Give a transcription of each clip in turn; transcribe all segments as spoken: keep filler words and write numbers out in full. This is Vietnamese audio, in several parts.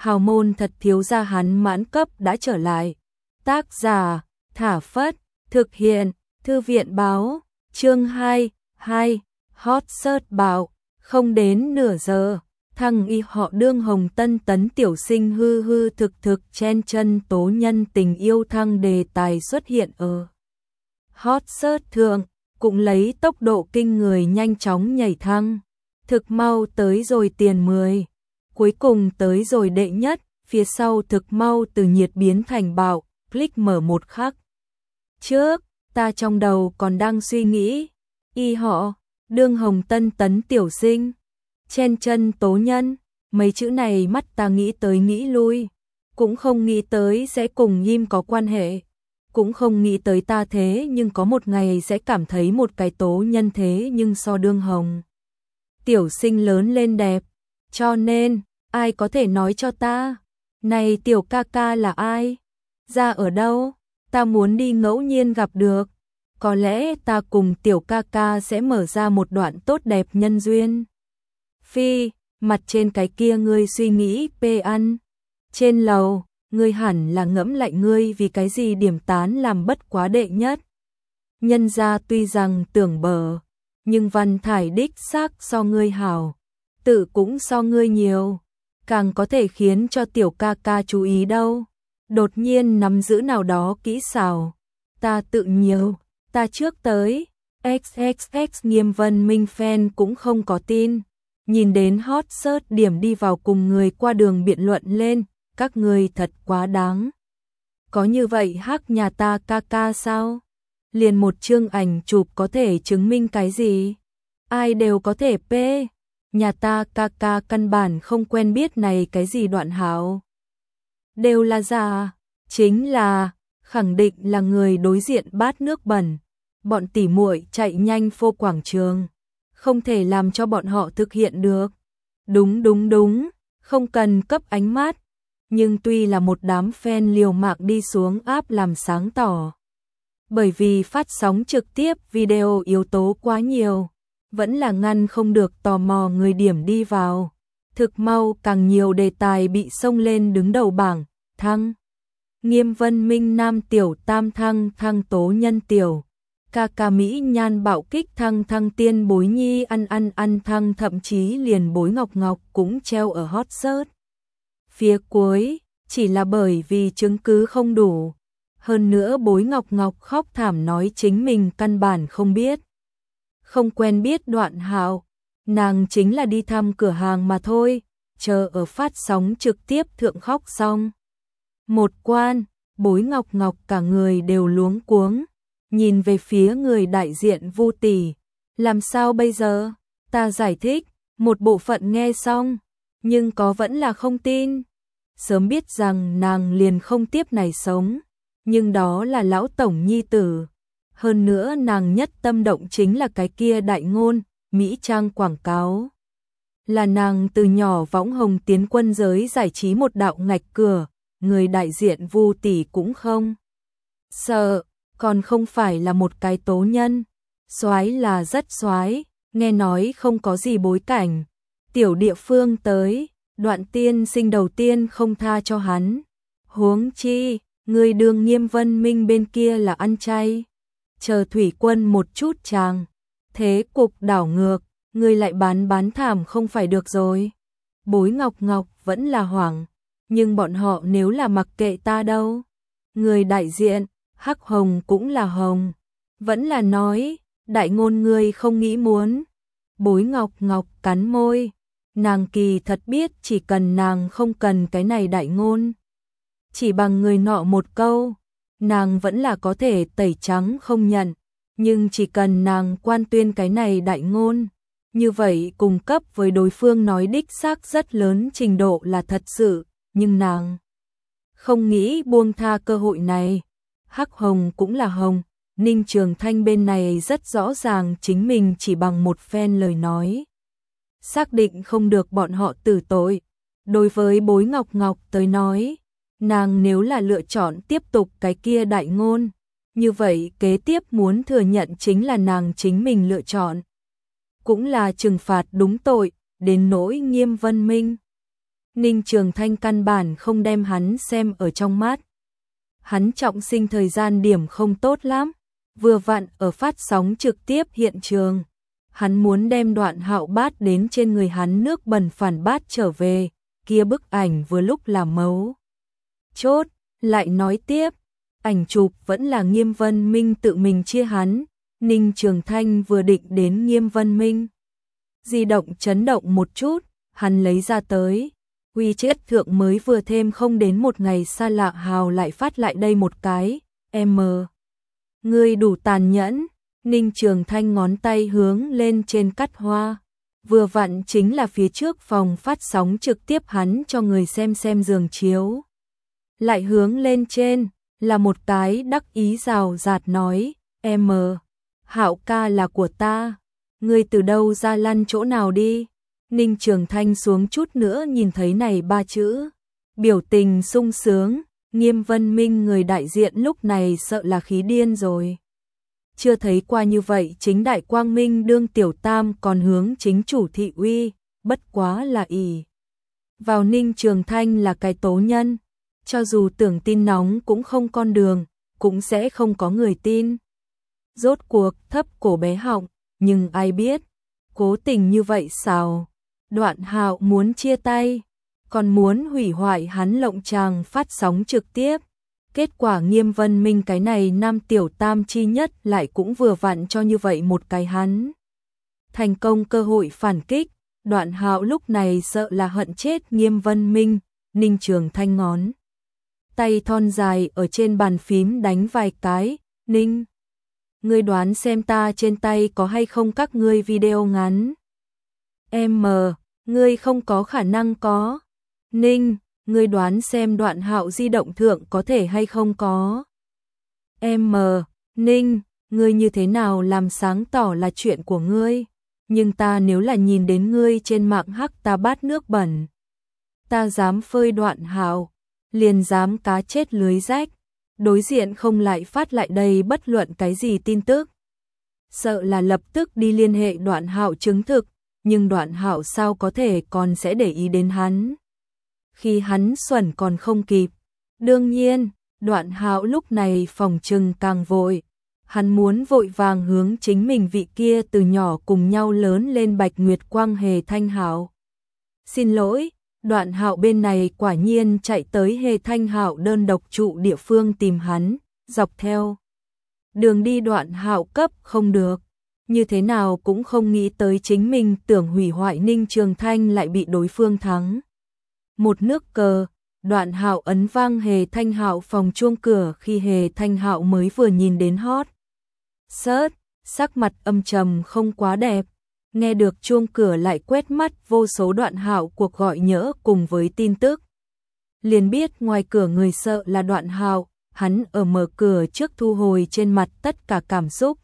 hào môn thật thiếu gia hắn mãn cấp đã trở lại. Tác giả, Thả Phất, thực hiện, Thư viện báo, chương hai, hai, hot search bạo, không đến nửa giờ, thằng y họ đương hồng tân tấn tiểu sinh hư hư thực thực chen chân tố nhân tình yêu thăng đề tài xuất hiện ở hot search thượng, cũng lấy tốc độ kinh người nhanh chóng nhảy thăng, thực mau tới rồi tiền mười. Cuối cùng tới rồi đệ nhất, phía sau thực mau từ nhiệt biến thành bạo, click mở một khắc. Trước, ta trong đầu còn đang suy nghĩ, y họ, đương hồng tân tấn tiểu sinh, chen chân tố nhân, mấy chữ này mắt ta nghĩ tới nghĩ lui, cũng không nghĩ tới sẽ cùng Nhim có quan hệ, cũng không nghĩ tới ta thế nhưng có một ngày sẽ cảm thấy một cái tố nhân thế nhưng so đương hồng. Tiểu sinh lớn lên đẹp. Cho nên, ai có thể nói cho ta, này tiểu ca ca là ai? Ra ở đâu? Ta muốn đi ngẫu nhiên gặp được. Có lẽ ta cùng tiểu ca ca sẽ mở ra một đoạn tốt đẹp nhân duyên. Phi, mặt trên cái kia ngươi suy nghĩ pê ăn. Trên lầu, ngươi hẳn là ngẫm lạnh ngươi vì cái gì điểm tán làm bất quá đệ nhất. Nhân gia tuy rằng tưởng bờ, nhưng văn thải đích xác so ngươi hảo. Tự cũng so ngươi nhiều, càng có thể khiến cho tiểu ca ca chú ý đâu. Đột nhiên nắm giữ nào đó kỹ xảo, ta tự nhiều, ta trước tới, xxx Nghiêm Vân Minh fan cũng không có tin. Nhìn đến hot search điểm đi vào cùng người qua đường biện luận lên, các người thật quá đáng. Có như vậy hắc nhà ta ca ca sao? Liền một chương ảnh chụp có thể chứng minh cái gì? Ai đều có thể pê. Nhà ta ca ca căn bản không quen biết này cái gì đoạn hảo. Đều là giả, chính là, khẳng định là người đối diện bát nước bẩn. Bọn tỉ muội chạy nhanh phô quảng trường, không thể làm cho bọn họ thực hiện được. Đúng đúng đúng, không cần cấp ánh mắt, nhưng tuy là một đám fan liều mạng đi xuống áp làm sáng tỏ. Bởi vì phát sóng trực tiếp video yếu tố quá nhiều, vẫn là ngăn không được tò mò người điểm đi vào. Thực mau càng nhiều đề tài bị xông lên đứng đầu bảng, thăng. Nghiêm Vân Minh nam tiểu tam thăng thăng tố nhân tiểu. Ca ca Mỹ nhan bạo kích thăng thăng tiên bối nhi ăn ăn ăn thăng thậm chí liền bối ngọc ngọc cũng treo ở hot search. Phía cuối, chỉ là bởi vì chứng cứ không đủ. Hơn nữa bối ngọc ngọc khóc thảm nói chính mình căn bản không biết. Không quen biết đoạn hạo, nàng chính là đi thăm cửa hàng mà thôi, chờ ở phát sóng trực tiếp thượng khóc xong. Một quan, bối ngọc ngọc cả người đều luống cuống, nhìn về phía người đại diện Vu tỷ, làm sao bây giờ? Ta giải thích, một bộ phận nghe xong, nhưng có vẫn là không tin. Sớm biết rằng nàng liền không tiếp này sống, nhưng đó là lão tổng nhi tử. Hơn nữa nàng nhất tâm động chính là cái kia đại ngôn, Mỹ Trang quảng cáo. Là nàng từ nhỏ võng hồng tiến quân giới giải trí một đạo ngạch cửa, người đại diện Vu tỷ cũng không sợ, còn không phải là một cái tố nhân. Soái là rất soái, nghe nói không có gì bối cảnh. Tiểu địa phương tới, đoạn tiên sinh đầu tiên không tha cho hắn. Huống chi, người đường Nghiêm Vân Minh bên kia là ăn chay. Chờ thủy quân một chút chàng, thế cục đảo ngược, người lại bán bán thảm không phải được rồi. Bối ngọc ngọc vẫn là hoảng, nhưng bọn họ nếu là mặc kệ ta đâu. Người đại diện, hắc hồng cũng là hồng, vẫn là nói, đại ngôn người không nghĩ muốn. Bối ngọc ngọc cắn môi, nàng kỳ thật biết chỉ cần nàng không cần cái này đại ngôn. Chỉ bằng người nọ một câu, nàng vẫn là có thể tẩy trắng không nhận, nhưng chỉ cần nàng quan tuyên cái này đại ngôn, như vậy cung cấp với đối phương nói đích xác rất lớn trình độ là thật sự, nhưng nàng không nghĩ buông tha cơ hội này. Hắc hồng cũng là hồng, Ninh Trường Thanh bên này rất rõ ràng chính mình chỉ bằng một phen lời nói. Xác định không được bọn họ tử tội. Đối với bối ngọc ngọc tới nói, nàng nếu là lựa chọn tiếp tục cái kia đại ngôn, như vậy kế tiếp muốn thừa nhận chính là nàng chính mình lựa chọn. Cũng là trừng phạt đúng tội, đến nỗi Nghiêm Vân Minh. Ninh Trường Thanh căn bản không đem hắn xem ở trong mắt. Hắn trọng sinh thời gian điểm không tốt lắm, vừa vặn ở phát sóng trực tiếp hiện trường. Hắn muốn đem Đoạn Hạo bát đến trên người hắn nước bẩn phản bát trở về, kia bức ảnh vừa lúc là mấu chốt, lại nói tiếp, ảnh chụp vẫn là Nghiêm Vân Minh tự mình chia hắn. Ninh Trường Thanh vừa định đến Nghiêm Vân Minh, di động chấn động một chút, hắn lấy ra tới. Quy chết thượng mới vừa thêm không đến một ngày xa lạ hào lại phát lại đây một cái, em mờ. Ngươi đủ tàn nhẫn, Ninh Trường Thanh ngón tay hướng lên trên cắt hoa. Vừa vặn chính là phía trước phòng phát sóng trực tiếp hắn cho người xem xem giường chiếu. Lại hướng lên trên, là một cái đắc ý rào rạt nói, em mờ, Hạo ca là của ta, ngươi từ đâu ra lăn chỗ nào đi. Ninh Trường Thanh xuống chút nữa nhìn thấy này ba chữ, biểu tình sung sướng, Nghiêm Vân Minh người đại diện lúc này sợ là khí điên rồi. Chưa thấy qua như vậy chính đại quang minh đương tiểu tam còn hướng chính chủ thị uy, bất quá là ỷ vào Ninh Trường Thanh là cái tố nhân, cho dù tưởng tin nóng cũng không con đường, cũng sẽ không có người tin. Rốt cuộc thấp cổ bé họng, nhưng ai biết, cố tình như vậy sao? Đoạn Hạo muốn chia tay, còn muốn hủy hoại hắn lộng tràng phát sóng trực tiếp. Kết quả Nghiêm Vân Minh cái này nam tiểu tam chi nhất lại cũng vừa vặn cho như vậy một cái hắn. Thành công cơ hội phản kích, Đoạn Hạo lúc này sợ là hận chết Nghiêm Vân Minh. Ninh Trường Thanh ngón tay thon dài ở trên bàn phím đánh vài cái. Ninh, ngươi đoán xem ta trên tay có hay không các ngươi video ngắn. Em mờ, ngươi không có khả năng có. Ninh, ngươi đoán xem Đoạn Hạo di động thượng có thể hay không có. Em mờ, Ninh, ngươi như thế nào làm sáng tỏ là chuyện của ngươi. Nhưng ta nếu là nhìn đến ngươi trên mạng hắc ta bát nước bẩn, ta dám phơi Đoạn Hạo, liền dám cá chết lưới rách. Đối diện không lại phát lại đây bất luận cái gì tin tức. Sợ là lập tức đi liên hệ Đoạn Hạo chứng thực, nhưng Đoạn Hạo sao có thể còn sẽ để ý đến hắn. Khi hắn xuẩn còn không kịp. Đương nhiên, Đoạn Hạo lúc này phòng trừng càng vội. Hắn muốn vội vàng hướng chính mình vị kia từ nhỏ cùng nhau lớn lên Bạch Nguyệt Quang Hề Thanh Hạo. Xin lỗi, Đoạn Hạo bên này quả nhiên chạy tới Hề Thanh Hạo đơn độc trụ địa phương tìm hắn, dọc theo đường đi Đoạn Hạo cấp không được. Như thế nào cũng không nghĩ tới chính mình tưởng hủy hoại Ninh Trường Thanh lại bị đối phương thắng. Một nước cờ, Đoạn Hạo ấn vang Hề Thanh Hạo phòng chuông cửa khi Hề Thanh Hạo mới vừa nhìn đến hot search, sắc mặt âm trầm không quá đẹp. Nghe được chuông cửa lại quét mắt vô số Đoạn Hạo cuộc gọi nhỡ cùng với tin tức. Liền biết ngoài cửa người sợ là Đoạn Hạo, hắn ở mở cửa trước thu hồi trên mặt tất cả cảm xúc.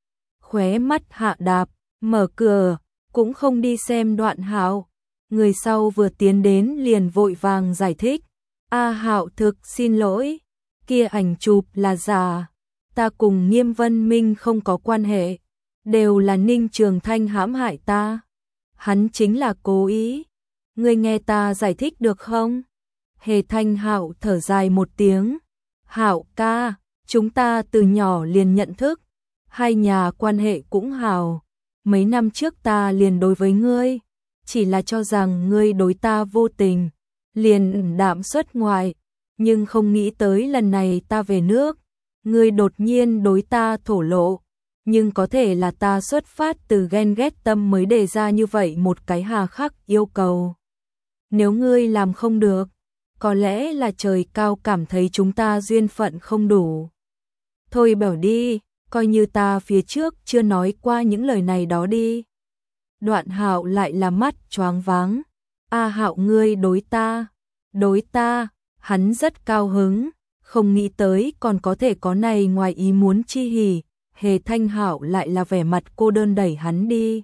Khóe mắt hạ đạp, mở cửa, cũng không đi xem Đoạn Hạo. Người sau vừa tiến đến liền vội vàng giải thích. A Hạo thực xin lỗi, kia ảnh chụp là giả, ta cùng Nghiêm Vân Minh không có quan hệ, đều là Ninh Trường Thanh hãm hại ta. Hắn chính là cố ý. Ngươi nghe ta giải thích được không? Hề Thanh Hạo thở dài một tiếng. Hạo ca, chúng ta từ nhỏ liền nhận thức, hai nhà quan hệ cũng hào. Mấy năm trước ta liền đối với ngươi, chỉ là cho rằng ngươi đối ta vô tình, liền đạm xuất ngoại, nhưng không nghĩ tới lần này ta về nước, ngươi đột nhiên đối ta thổ lộ, nhưng có thể là ta xuất phát từ ghen ghét tâm mới đề ra như vậy một cái hà khắc yêu cầu. Nếu ngươi làm không được, có lẽ là trời cao cảm thấy chúng ta duyên phận không đủ. Thôi bảo đi, coi như ta phía trước chưa nói qua những lời này đó đi. Đoạn Hạo lại là mắt choáng váng. A Hạo ngươi đối ta, đối ta, hắn rất cao hứng, không nghĩ tới còn có thể có này ngoài ý muốn chi hỉ. Hề Thanh Hạo lại là vẻ mặt cô đơn đẩy hắn đi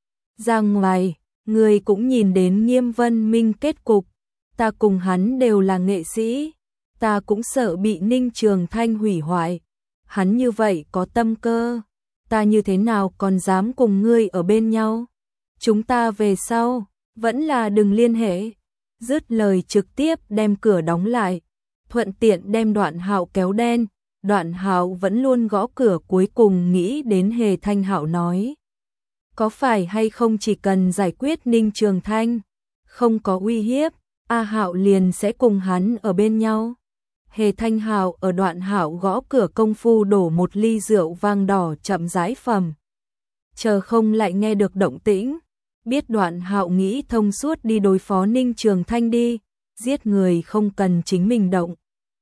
ra ngoài. Ngươi cũng nhìn đến Nghiêm Vân Minh kết cục, ta cùng hắn đều là nghệ sĩ, ta cũng sợ bị Ninh Trường Thanh hủy hoại. Hắn như vậy có tâm cơ, ta như thế nào còn dám cùng ngươi ở bên nhau. Chúng ta về sau vẫn là đừng liên hệ. Dứt lời trực tiếp đem cửa đóng lại, thuận tiện đem Đoạn Hạo kéo đen. Đoạn Hạo vẫn luôn gõ cửa, cuối cùng nghĩ đến Hề Thanh Hạo nói. Có phải hay không chỉ cần giải quyết Ninh Trường Thanh, không có uy hiếp, A Hạo liền sẽ cùng hắn ở bên nhau. Hề Thanh Hạo ở Đoạn Hạo gõ cửa công phu đổ một ly rượu vang đỏ chậm rãi phẩm. Chờ không lại nghe được động tĩnh, biết Đoạn Hạo nghĩ thông suốt đi đối phó Ninh Trường Thanh đi, giết người không cần chính mình động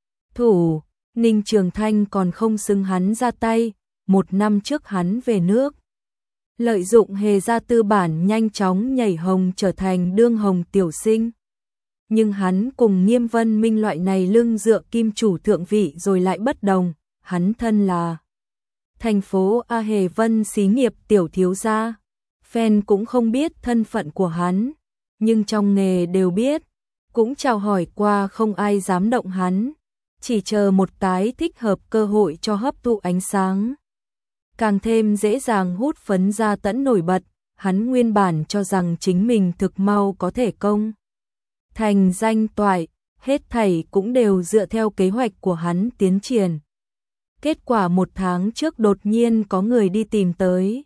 thủ. Ninh Trường Thanh còn không xứng hắn ra tay, một năm trước hắn về nước. Lợi dụng Hề gia tư bản nhanh chóng nhảy hồng trở thành đương hồng tiểu sinh. Nhưng hắn cùng Nghiêm Vân Minh loại này lưng dựa kim chủ thượng vị rồi lại bất đồng, hắn thân là thành phố A Hề Vân xí nghiệp tiểu thiếu gia. Fan cũng không biết thân phận của hắn, nhưng trong nghề đều biết, cũng chào hỏi qua không ai dám động hắn, chỉ chờ một cái thích hợp cơ hội cho hấp thụ ánh sáng. Càng thêm dễ dàng hút phấn ra tẫn nổi bật, hắn nguyên bản cho rằng chính mình thực mau có thể công thành danh toại, hết thảy cũng đều dựa theo kế hoạch của hắn tiến triển. Kết quả một tháng trước đột nhiên có người đi tìm tới,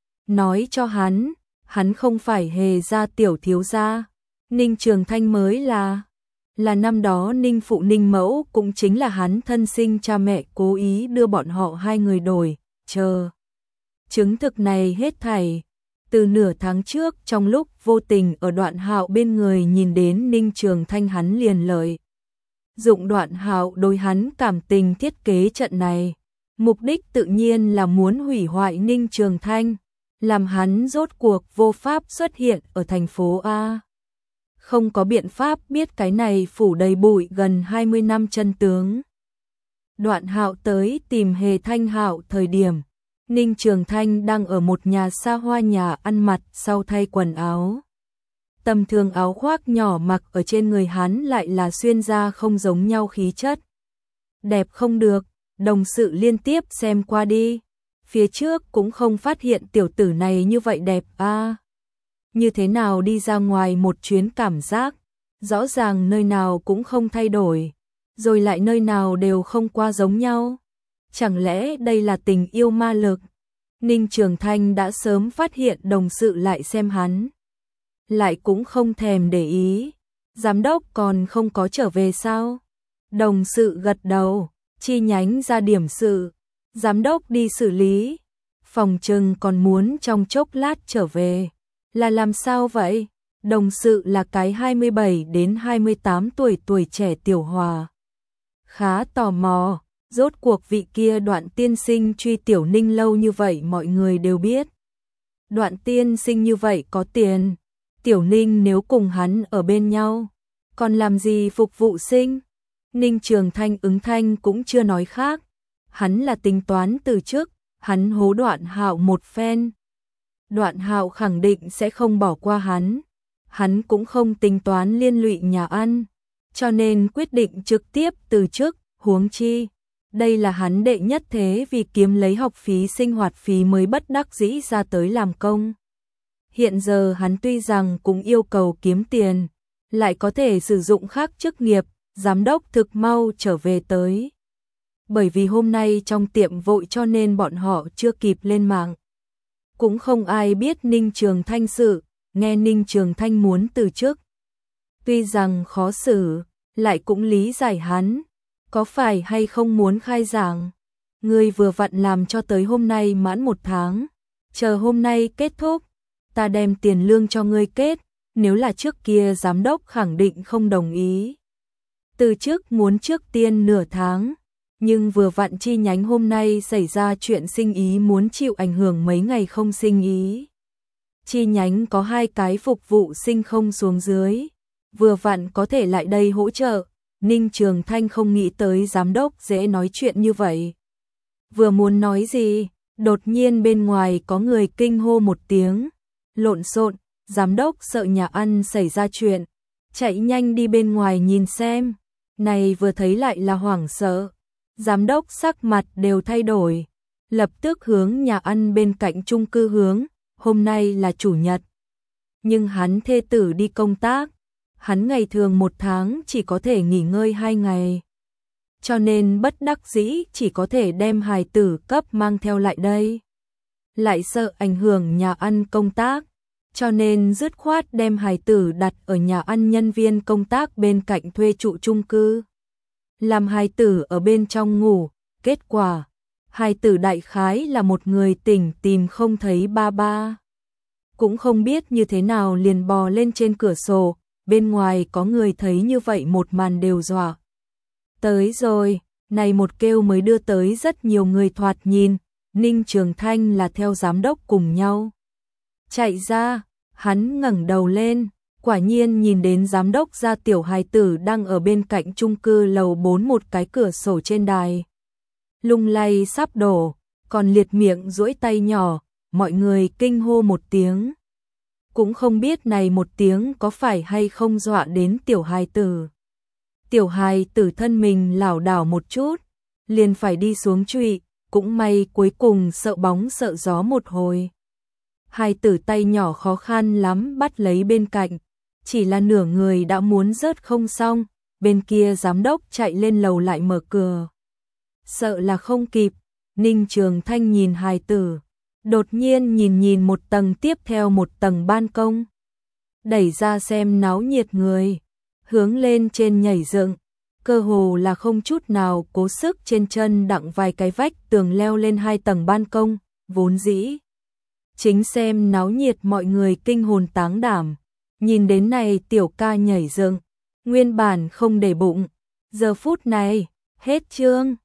nói cho hắn, hắn không phải Hề gia tiểu thiếu gia, Ninh Trường Thanh mới là, là năm đó Ninh phụ Ninh mẫu cũng chính là hắn thân sinh cha mẹ cố ý đưa bọn họ hai người đổi, chờ. Chứng thực này hết thảy, từ nửa tháng trước trong lúc vô tình ở Đoạn Hạo bên người nhìn đến Ninh Trường Thanh hắn liền lợi dụng Đoạn Hạo đối hắn cảm tình thiết kế trận này, mục đích tự nhiên là muốn hủy hoại Ninh Trường Thanh, làm hắn rốt cuộc vô pháp xuất hiện ở thành phố A. Không có biện pháp biết cái này phủ đầy bụi gần hai mươi năm chân tướng. Đoạn Hạo tới tìm Hề Thanh Hạo thời điểm, Ninh Trường Thanh đang ở một nhà xa hoa nhà ăn mặt sau thay quần áo. Tầm thường áo khoác nhỏ mặc ở trên người hắn lại là xuyên ra không giống nhau khí chất. Đẹp không được, đồng sự liên tiếp xem qua đi. Phía trước cũng không phát hiện tiểu tử này như vậy đẹp a. À, như thế nào đi ra ngoài một chuyến cảm giác, rõ ràng nơi nào cũng không thay đổi, rồi lại nơi nào đều không qua giống nhau. Chẳng lẽ đây là tình yêu ma lực? Ninh Trường Thanh đã sớm phát hiện đồng sự lại xem hắn, lại cũng không thèm để ý. Giám đốc còn không có trở về sao? Đồng sự gật đầu, chi nhánh ra điểm sự, giám đốc đi xử lý, phòng trừng còn muốn trong chốc lát trở về. Là làm sao vậy? Đồng sự là cái hai mươi bảy đến hai mươi tám tuổi tuổi trẻ tiểu hòa. Khá tò mò, rốt cuộc vị kia Đoạn tiên sinh truy Tiểu Ninh lâu như vậy mọi người đều biết. Đoạn tiên sinh như vậy có tiền, Tiểu Ninh nếu cùng hắn ở bên nhau, còn làm gì phục vụ sinh? Ninh Trường Thanh ứng thanh cũng chưa nói khác, hắn là tính toán từ trước, hắn hố Đoạn Hạo một phen. Đoạn Hạo khẳng định sẽ không bỏ qua hắn, hắn cũng không tính toán liên lụy nhà ăn, cho nên quyết định trực tiếp từ chức, huống chi. Đây là hắn đệ nhất thế vì kiếm lấy học phí sinh hoạt phí mới bất đắc dĩ ra tới làm công. Hiện giờ hắn tuy rằng cũng yêu cầu kiếm tiền, lại có thể sử dụng khác chức nghiệp, giám đốc thực mau trở về tới. Bởi vì hôm nay trong tiệm vội cho nên bọn họ chưa kịp lên mạng. Cũng không ai biết Ninh Trường Thanh sự, nghe Ninh Trường Thanh muốn từ chức. Tuy rằng khó xử, lại cũng lý giải hắn, có phải hay không muốn khai giảng. Ngươi vừa vặn làm cho tới hôm nay mãn một tháng, chờ hôm nay kết thúc, ta đem tiền lương cho ngươi kết, nếu là trước kia giám đốc khẳng định không đồng ý. Từ trước muốn trước tiên nửa tháng, nhưng vừa vặn chi nhánh hôm nay xảy ra chuyện sinh ý muốn chịu ảnh hưởng mấy ngày không sinh ý. Chi nhánh có hai cái phục vụ sinh không xuống dưới, vừa vặn có thể lại đây hỗ trợ. Ninh Trường Thanh không nghĩ tới giám đốc dễ nói chuyện như vậy. Vừa muốn nói gì, đột nhiên bên ngoài có người kinh hô một tiếng, lộn xộn, giám đốc sợ nhà ăn xảy ra chuyện, chạy nhanh đi bên ngoài nhìn xem. Này vừa thấy lại là hoảng sợ, giám đốc sắc mặt đều thay đổi, lập tức hướng nhà ăn bên cạnh chung cư hướng, hôm nay là chủ nhật. Nhưng hắn thê tử đi công tác, hắn ngày thường một tháng chỉ có thể nghỉ ngơi hai ngày. Cho nên bất đắc dĩ chỉ có thể đem hài tử cấp mang theo lại đây. Lại sợ ảnh hưởng nhà ăn công tác, cho nên dứt khoát đem hài tử đặt ở nhà ăn nhân viên công tác bên cạnh thuê trụ chung cư. Làm hài tử ở bên trong ngủ, kết quả, hài tử đại khái là một người tỉnh tìm không thấy ba ba. Cũng không biết như thế nào liền bò lên trên cửa sổ, bên ngoài có người thấy như vậy một màn đều dọa. Tới rồi, này một kêu mới đưa tới rất nhiều người thoạt nhìn, Ninh Trường Thanh là theo giám đốc cùng nhau. Chạy ra, hắn ngẩng đầu lên, quả nhiên nhìn đến giám đốc gia tiểu hài tử đang ở bên cạnh chung cư lầu bốn một cái cửa sổ trên đài. Lung lay sắp đổ, còn liệt miệng duỗi tay nhỏ, mọi người kinh hô một tiếng. Cũng không biết này một tiếng có phải hay không dọa đến tiểu hài tử. Tiểu hài tử thân mình lảo đảo một chút, liền phải đi xuống trụy, cũng may cuối cùng sợ bóng sợ gió một hồi. Hài tử tay nhỏ khó khăn lắm bắt lấy bên cạnh, chỉ là nửa người đã muốn rớt không xong, bên kia giám đốc chạy lên lầu lại mở cửa. Sợ là không kịp, Ninh Trường Thanh nhìn hài tử, đột nhiên nhìn nhìn một tầng tiếp theo một tầng ban công. Đẩy ra xem náo nhiệt người, hướng lên trên nhảy dựng, cơ hồ là không chút nào cố sức trên chân đặng vài cái vách tường leo lên hai tầng ban công, vốn dĩ. Chính xem náo nhiệt mọi người kinh hồn táng đảm, nhìn đến này tiểu ca nhảy dựng, nguyên bản không để bụng, giờ phút này, hết chương.